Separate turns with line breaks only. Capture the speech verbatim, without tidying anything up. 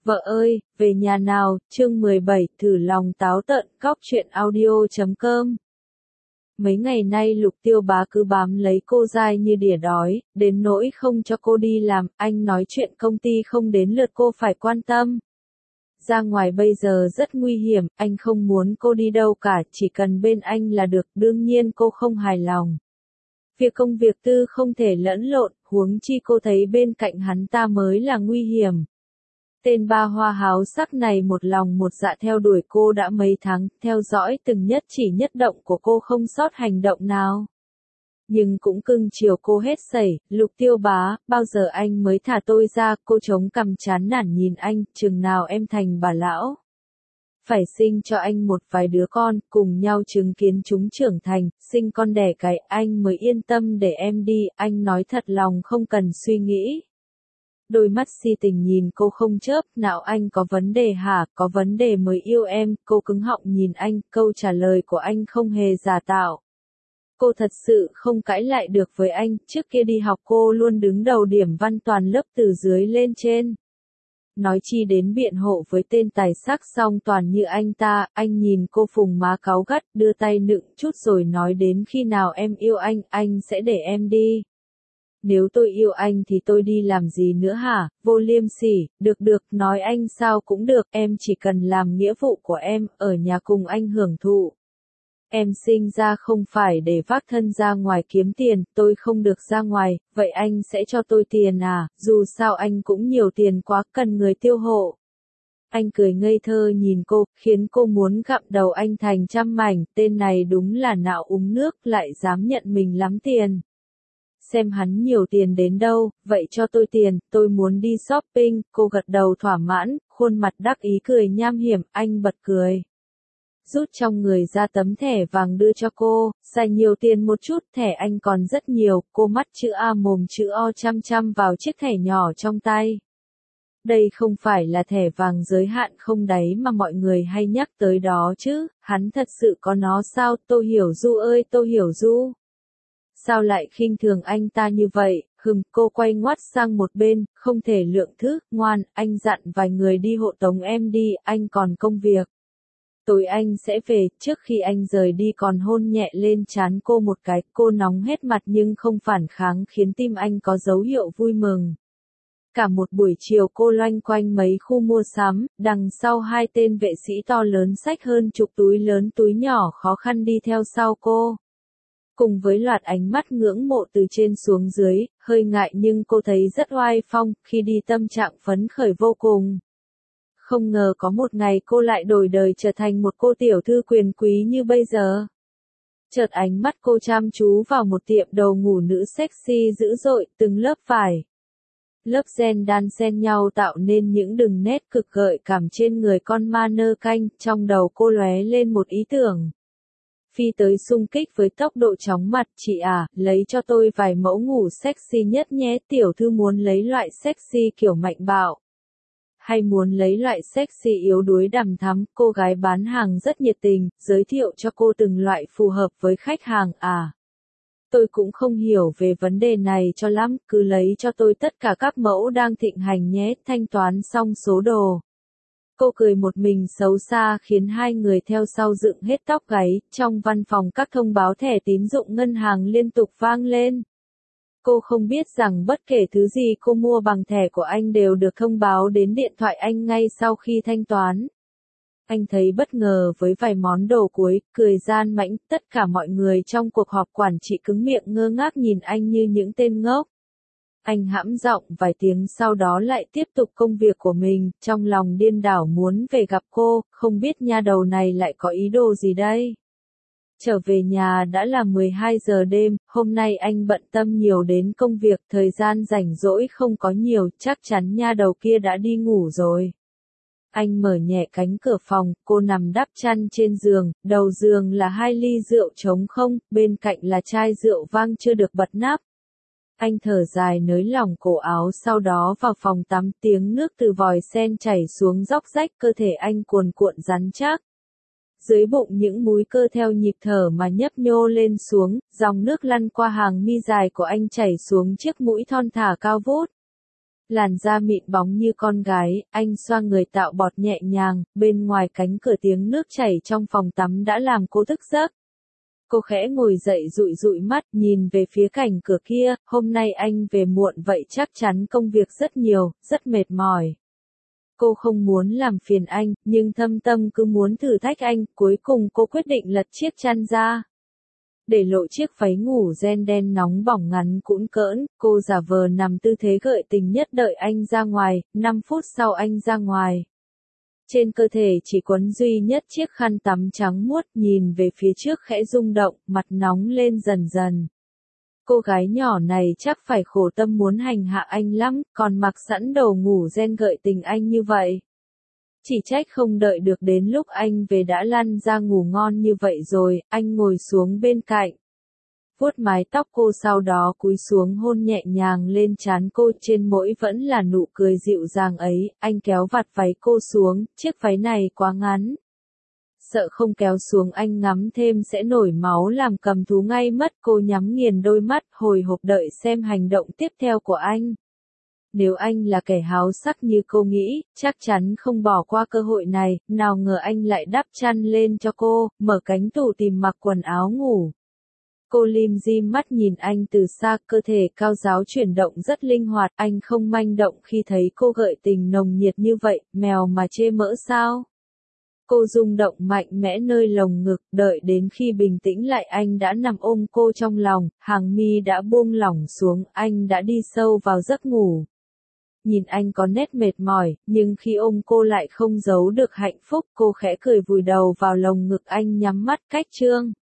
Vợ ơi, về nhà nào, chương mười bảy, thử lòng táo tợn, cóc truyện audio chấm com. Mấy ngày nay Lục Tiêu Bá cứ bám lấy cô dai như đỉa đói, đến nỗi không cho cô đi làm, anh nói chuyện công ty không đến lượt cô phải quan tâm. Ra ngoài bây giờ rất nguy hiểm, anh không muốn cô đi đâu cả, chỉ cần bên anh là được, đương nhiên cô không hài lòng. Việc công việc tư không thể lẫn lộn, huống chi cô thấy bên cạnh hắn ta mới là nguy hiểm. Tên ba hoa háo sắc này một lòng một dạ theo đuổi cô đã mấy tháng, theo dõi từng nhất chỉ nhất động của cô không sót hành động nào. Nhưng cũng cưng chiều cô hết sẩy, Lục Tiêu Bá, bao giờ anh mới thả tôi ra, cô chống cằm chán nản nhìn anh, chừng nào em thành bà lão. Phải sinh cho anh một vài đứa con, cùng nhau chứng kiến chúng trưởng thành, sinh con đẻ cái, anh mới yên tâm để em đi, anh nói thật lòng không cần suy nghĩ. Đôi mắt si tình nhìn cô không chớp, nào anh có vấn đề hả, có vấn đề mới yêu em, cô cứng họng nhìn anh, câu trả lời của anh không hề giả tạo. Cô thật sự không cãi lại được với anh, trước kia đi học cô luôn đứng đầu điểm văn toàn lớp từ dưới lên trên. Nói chi đến biện hộ với tên tài sắc song toàn như anh ta, anh nhìn cô phùng má cáu gắt, đưa tay nựng chút rồi nói đến khi nào em yêu anh, anh sẽ để em đi. Nếu tôi yêu anh thì tôi đi làm gì nữa hả, vô liêm sỉ, được được, nói anh sao cũng được, em chỉ cần làm nghĩa vụ của em, ở nhà cùng anh hưởng thụ. Em sinh ra không phải để vác thân ra ngoài kiếm tiền, tôi không được ra ngoài, vậy anh sẽ cho tôi tiền à, dù sao anh cũng nhiều tiền quá, cần người tiêu hộ. Anh cười ngây thơ nhìn cô, khiến cô muốn gặm đầu anh thành trăm mảnh, tên này đúng là nạo uống nước, lại dám nhận mình lắm tiền. Xem hắn nhiều tiền đến đâu, vậy cho tôi tiền, tôi muốn đi shopping, cô gật đầu thỏa mãn, khuôn mặt đắc ý cười nham hiểm, anh bật cười. Rút trong người ra tấm thẻ vàng đưa cho cô, xài nhiều tiền một chút, thẻ anh còn rất nhiều, cô mắt chữ A mồm chữ O chăm chăm vào chiếc thẻ nhỏ trong tay. Đây không phải là thẻ vàng giới hạn không đáy mà mọi người hay nhắc tới đó chứ, hắn thật sự có nó sao, Tô Hiểu Du ơi Tô Hiểu Du. Sao lại khinh thường anh ta như vậy, hừm, cô quay ngoắt sang một bên, không thể lượng thứ, ngoan, anh dặn vài người đi hộ tống em đi, anh còn công việc. Tối anh sẽ về, trước khi anh rời đi còn hôn nhẹ lên trán cô một cái, cô nóng hết mặt nhưng không phản kháng khiến tim anh có dấu hiệu vui mừng. Cả một buổi chiều cô loanh quanh mấy khu mua sắm, đằng sau hai tên vệ sĩ to lớn xách hơn chục túi lớn túi nhỏ khó khăn đi theo sau cô. Cùng với loạt ánh mắt ngưỡng mộ từ trên xuống dưới, hơi ngại nhưng cô thấy rất oai phong, khi đi tâm trạng phấn khởi vô cùng. Không ngờ có một ngày cô lại đổi đời trở thành một cô tiểu thư quyền quý như bây giờ. Chợt ánh mắt cô chăm chú vào một tiệm đồ ngủ nữ sexy dữ dội, từng lớp vải. Lớp ren đan xen nhau tạo nên những đường nét cực gợi cảm trên người con ma nơ canh, trong đầu cô lóe lên một ý tưởng. Phi tới xung kích với tốc độ chóng mặt, chị à, lấy cho tôi vài mẫu ngủ sexy nhất nhé, tiểu thư muốn lấy loại sexy kiểu mạnh bạo. Hay muốn lấy loại sexy yếu đuối đằm thắm, cô gái bán hàng rất nhiệt tình, giới thiệu cho cô từng loại phù hợp với khách hàng à. Tôi cũng không hiểu về vấn đề này cho lắm, cứ lấy cho tôi tất cả các mẫu đang thịnh hành nhé, thanh toán xong số đồ. Cô cười một mình xấu xa khiến hai người theo sau dựng hết tóc gáy, trong văn phòng các thông báo thẻ tín dụng ngân hàng liên tục vang lên. Cô không biết rằng bất kể thứ gì cô mua bằng thẻ của anh đều được thông báo đến điện thoại anh ngay sau khi thanh toán. Anh thấy bất ngờ với vài món đồ cuối, cười gian mãnh, tất cả mọi người trong cuộc họp quản trị cứng miệng ngơ ngác nhìn anh như những tên ngốc. Anh hãm giọng vài tiếng sau đó lại tiếp tục công việc của mình, trong lòng điên đảo muốn về gặp cô, không biết nha đầu này lại có ý đồ gì đây. Trở về nhà đã là mười hai giờ đêm, hôm nay anh bận tâm nhiều đến công việc, thời gian rảnh rỗi không có nhiều, chắc chắn nha đầu kia đã đi ngủ rồi. Anh mở nhẹ cánh cửa phòng, cô nằm đắp chăn trên giường, đầu giường là hai ly rượu trống không, bên cạnh là chai rượu vang chưa được bật nắp. Anh thở dài nới lỏng cổ áo sau đó vào phòng tắm, tiếng nước từ vòi sen chảy xuống róc rách, cơ thể anh cuồn cuộn rắn chắc. Dưới bụng những múi cơ theo nhịp thở mà nhấp nhô lên xuống, dòng nước lăn qua hàng mi dài của anh chảy xuống chiếc mũi thon thả cao vút. Làn da mịn bóng như con gái, anh xoa người tạo bọt nhẹ nhàng, bên ngoài cánh cửa tiếng nước chảy trong phòng tắm đã làm cô thức giấc. Cô khẽ ngồi dậy dụi dụi mắt, nhìn về phía cạnh cửa kia, hôm nay anh về muộn vậy chắc chắn công việc rất nhiều, rất mệt mỏi. Cô không muốn làm phiền anh, nhưng thâm tâm cứ muốn thử thách anh, cuối cùng cô quyết định lật chiếc chăn ra. Để lộ chiếc váy ngủ ren đen nóng bỏng ngắn cũn cỡn, cô giả vờ nằm tư thế gợi tình nhất đợi anh ra ngoài, năm phút sau anh ra ngoài. Trên cơ thể chỉ quấn duy nhất chiếc khăn tắm trắng muốt, nhìn về phía trước khẽ rung động, mặt nóng lên dần dần. Cô gái nhỏ này chắc phải khổ tâm muốn hành hạ anh lắm, còn mặc sẵn đồ ngủ ren gợi tình anh như vậy. Chỉ trách không đợi được đến lúc anh về đã lăn ra ngủ ngon như vậy rồi, anh ngồi xuống bên cạnh. Vuốt mái tóc cô sau đó cúi xuống hôn nhẹ nhàng lên trán cô, trên mỗi vẫn là nụ cười dịu dàng ấy, anh kéo vạt váy cô xuống, chiếc váy này quá ngắn. Sợ không kéo xuống anh ngắm thêm sẽ nổi máu làm cầm thú ngay mất, cô nhắm nghiền đôi mắt, hồi hộp đợi xem hành động tiếp theo của anh. Nếu anh là kẻ háo sắc như cô nghĩ, chắc chắn không bỏ qua cơ hội này, nào ngờ anh lại đắp chăn lên cho cô, mở cánh tủ tìm mặc quần áo ngủ. Cô lim dim mắt nhìn anh từ xa, cơ thể cao ráo chuyển động rất linh hoạt, anh không manh động khi thấy cô gợi tình nồng nhiệt như vậy, mèo mà chê mỡ sao? Cô rung động mạnh mẽ nơi lồng ngực, đợi đến khi bình tĩnh lại anh đã nằm ôm cô trong lòng, hàng mi đã buông lỏng xuống, anh đã đi sâu vào giấc ngủ. Nhìn anh có nét mệt mỏi, nhưng khi ôm cô lại không giấu được hạnh phúc, cô khẽ cười vùi đầu vào lồng ngực anh nhắm mắt cách trương.